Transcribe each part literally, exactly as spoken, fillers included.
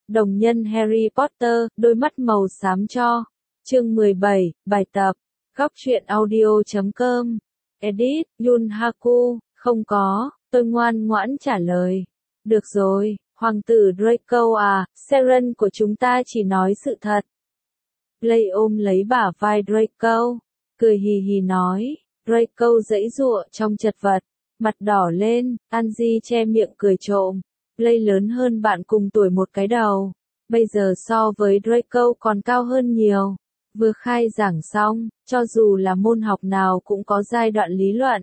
Đồng nhân Harry Potter, đôi mắt màu xám cho. Chương mười bảy, bài tập. Góc truyện audio chấm com. Edit, Yun Haku, không có, tôi ngoan ngoãn trả lời. Được rồi, hoàng tử Draco à, Seren của chúng ta chỉ nói sự thật. Blake ôm lấy bả vai Draco, cười hì hì nói. Draco giãy giụa trong chật vật, mặt đỏ lên, Angie che miệng cười trộm. Blake lớn hơn bạn cùng tuổi một cái đầu, bây giờ so với Draco còn cao hơn nhiều. Vừa khai giảng xong, cho dù là môn học nào cũng có giai đoạn lý luận.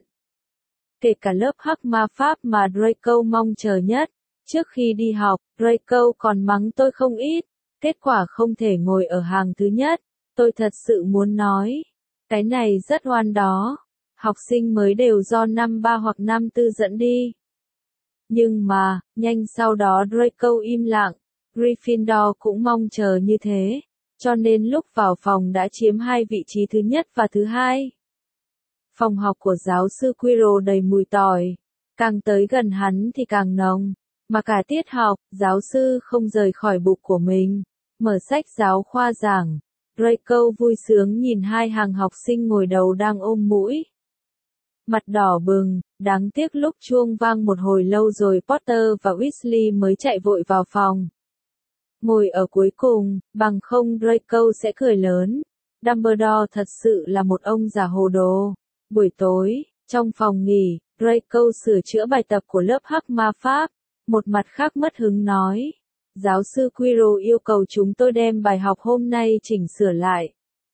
Kể cả lớp hắc ma pháp mà Draco mong chờ nhất. Trước khi đi học, Draco còn mắng tôi không ít. Kết quả không thể ngồi ở hàng thứ nhất. Tôi thật sự muốn nói. Cái này rất oan đó. Học sinh mới đều do năm ba hoặc năm tư dẫn đi. Nhưng mà, nhanh sau đó Draco im lặng. Gryffindor cũng mong chờ như thế. Cho nên lúc vào phòng đã chiếm hai vị trí thứ nhất và thứ hai. Phòng học của giáo sư Quirrell đầy mùi tỏi. Càng tới gần hắn thì càng nồng. Mà cả tiết học, giáo sư không rời khỏi bục của mình. Mở sách giáo khoa giảng. Draco vui sướng nhìn hai hàng học sinh ngồi đầu đang ôm mũi. Mặt đỏ bừng, đáng tiếc lúc chuông vang một hồi lâu rồi Potter và Weasley mới chạy vội vào phòng. Ngồi ở cuối cùng, bằng không Draco sẽ cười lớn. Dumbledore thật sự là một ông già hồ đồ. Buổi tối, trong phòng nghỉ, Draco sửa chữa bài tập của lớp hắc ma pháp. Một mặt khác mất hứng nói. Giáo sư Quirrell yêu cầu chúng tôi đem bài học hôm nay chỉnh sửa lại.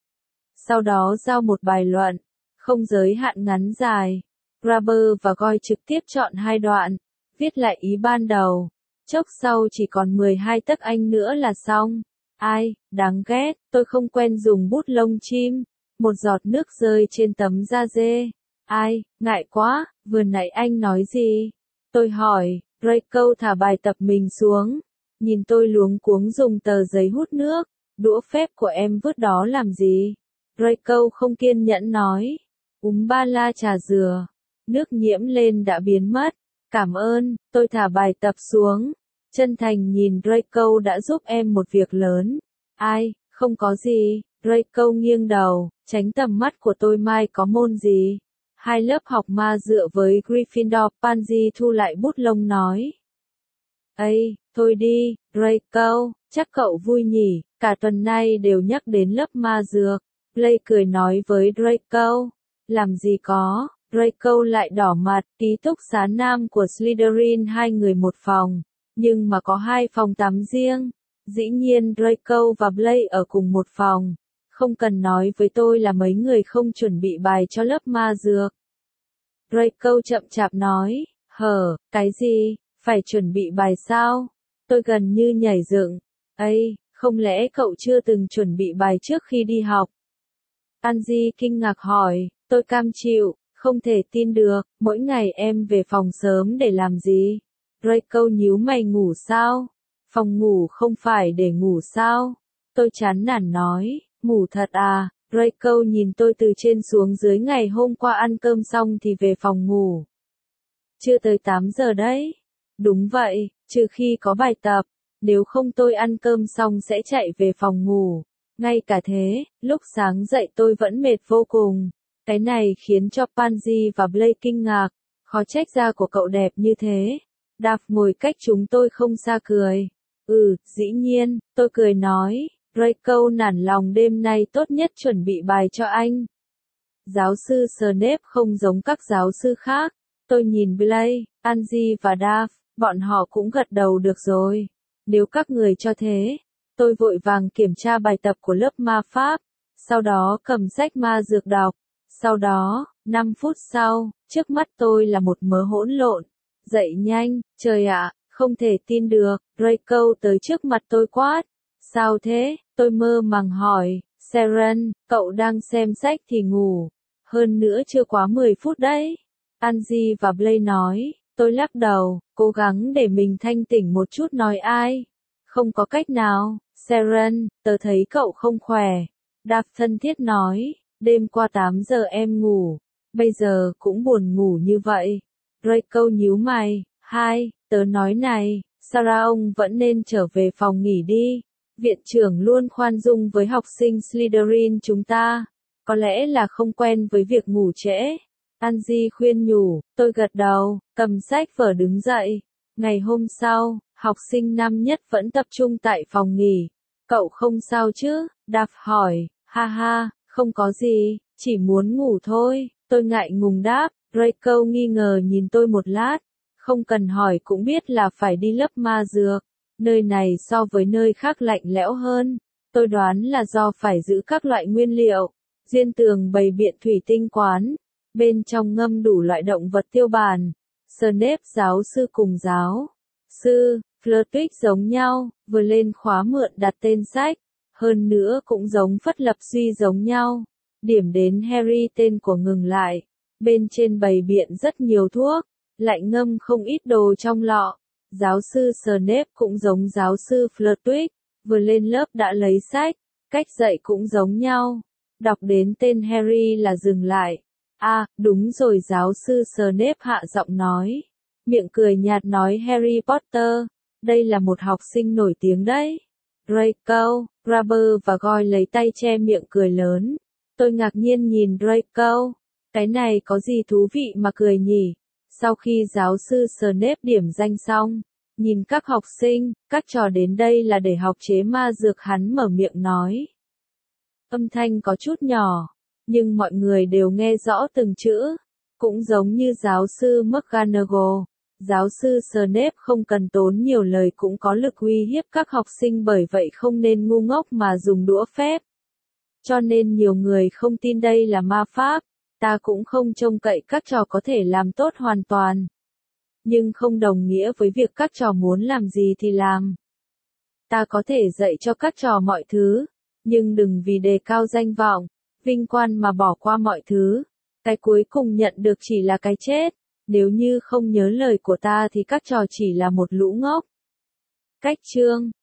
Sau đó giao một bài luận, không giới hạn ngắn dài. Grabber và Goyle trực tiếp chọn hai đoạn, viết lại ý ban đầu. Chốc sau chỉ còn mười hai tấc Anh nữa là xong. Ai, đáng ghét, tôi không quen dùng bút lông chim. Một giọt nước rơi trên tấm da dê. Ai, ngại quá, vừa nãy anh nói gì? Tôi hỏi, Draco thả bài tập mình xuống. Nhìn tôi luống cuống dùng tờ giấy hút nước. Đũa phép của em vứt đó làm gì? Draco không kiên nhẫn nói. Úm ba la trà dừa. Nước nhiễm lên đã biến mất. Cảm ơn, tôi thả bài tập xuống. Chân thành nhìn Draco đã giúp em một việc lớn. Ai, không có gì. Draco nghiêng đầu, tránh tầm mắt của tôi mai có môn gì. Hai lớp học ma dựa với Gryffindor. Pansy thu lại bút lông nói. Ây, thôi đi, Draco, chắc cậu vui nhỉ, cả tuần nay đều nhắc đến lớp ma dược. Blake cười nói với Draco. Làm gì có, Draco lại đỏ mặt, ký túc xá nam của Slytherin hai người một phòng, nhưng mà có hai phòng tắm riêng. Dĩ nhiên Draco và Blake ở cùng một phòng. Không cần nói với tôi là mấy người không chuẩn bị bài cho lớp ma dược. Draco chậm chạp nói, hở, cái gì, phải chuẩn bị bài sao? Tôi gần như nhảy dựng. Ây, không lẽ cậu chưa từng chuẩn bị bài trước khi đi học? Angie kinh ngạc hỏi, tôi cam chịu, không thể tin được, mỗi ngày em về phòng sớm để làm gì? Draco nhíu mày ngủ sao? Phòng ngủ không phải để ngủ sao? Tôi chán nản nói, ngủ thật à? Draco nhìn tôi từ trên xuống dưới, ngày hôm qua ăn cơm xong thì về phòng ngủ. Chưa tới tám giờ đấy. Đúng vậy, trừ khi có bài tập, nếu không tôi ăn cơm xong sẽ chạy về phòng ngủ. Ngay cả thế, lúc sáng dậy tôi vẫn mệt vô cùng. Cái này khiến cho Pansy và Blake kinh ngạc. Khó trách da của cậu đẹp như thế. Đạp ngồi cách chúng tôi không xa cười. Ừ, dĩ nhiên, tôi cười nói. Draco nản lòng, đêm nay tốt nhất chuẩn bị bài cho anh. Giáo sư Snape không giống các giáo sư khác. Tôi nhìn Blake, Angie và Dav, bọn họ cũng gật đầu được rồi. Nếu các người cho thế, tôi vội vàng kiểm tra bài tập của lớp ma pháp, sau đó cầm sách ma dược đọc. Sau đó, năm phút sau, trước mắt tôi là một mớ hỗn lộn. Dậy nhanh, trời ạ, không thể tin được, Draco tới trước mặt tôi quát. Sao thế? Tôi mơ màng hỏi, Seren, cậu đang xem sách thì ngủ. Hơn nữa chưa quá mười phút đấy. Angie và Blake nói, tôi lắc đầu, cố gắng để mình thanh tỉnh một chút nói ai. Không có cách nào, Seren, tớ thấy cậu không khỏe. Dav thân thiết nói, đêm qua tám giờ em ngủ, bây giờ cũng buồn ngủ như vậy. Draco nhíu mày, hai, tớ nói này, Sarah, ông vẫn nên trở về phòng nghỉ đi. Viện trưởng luôn khoan dung với học sinh Slytherin chúng ta. Có lẽ là không quen với việc ngủ trễ. Angie khuyên nhủ, tôi gật đầu, cầm sách vở đứng dậy. Ngày hôm sau, học sinh năm nhất vẫn tập trung tại phòng nghỉ. Cậu không sao chứ? Đạp hỏi, ha ha, không có gì, chỉ muốn ngủ thôi. Tôi ngại ngùng đáp. Draco nghi ngờ nhìn tôi một lát. Không cần hỏi cũng biết là phải đi lấp ma dược. Nơi này so với nơi khác lạnh lẽo hơn. Tôi đoán là do phải giữ các loại nguyên liệu. Diên tường bày biện thủy tinh quán. Bên trong ngâm đủ loại động vật tiêu bản. Snape giáo sư cùng giáo sư, Flitwick giống nhau, vừa lên khóa mượn đặt tên sách. Hơn nữa cũng giống Phất Lập Duy giống nhau. Điểm đến Harry tên của ngừng lại. Bên trên bày biện rất nhiều thuốc. Lại ngâm không ít đồ trong lọ. Giáo sư Snape cũng giống giáo sư Flitwick. Vừa lên lớp đã lấy sách. Cách dạy cũng giống nhau. Đọc đến tên Harry là dừng lại. À, đúng rồi, giáo sư Snape hạ giọng nói. Miệng cười nhạt nói Harry Potter. Đây là một học sinh nổi tiếng đấy. Draco, Grabber và Goyle lấy tay che miệng cười lớn. Tôi ngạc nhiên nhìn Draco. Cái này có gì thú vị mà cười nhỉ? Sau khi giáo sư Snape điểm danh xong, nhìn các học sinh, các trò đến đây là để học chế ma dược, hắn mở miệng nói. Âm thanh có chút nhỏ, nhưng mọi người đều nghe rõ từng chữ. Cũng giống như giáo sư McGonagall, giáo sư Snape không cần tốn nhiều lời cũng có lực uy hiếp các học sinh, bởi vậy không nên ngu ngốc mà dùng đũa phép. Cho nên nhiều người không tin đây là ma pháp. Ta cũng không trông cậy các trò có thể làm tốt hoàn toàn. Nhưng không đồng nghĩa với việc các trò muốn làm gì thì làm. Ta có thể dạy cho các trò mọi thứ, nhưng đừng vì đề cao danh vọng, vinh quang mà bỏ qua mọi thứ. Cái cuối cùng nhận được chỉ là cái chết. Nếu như không nhớ lời của ta thì các trò chỉ là một lũ ngốc. Cách chương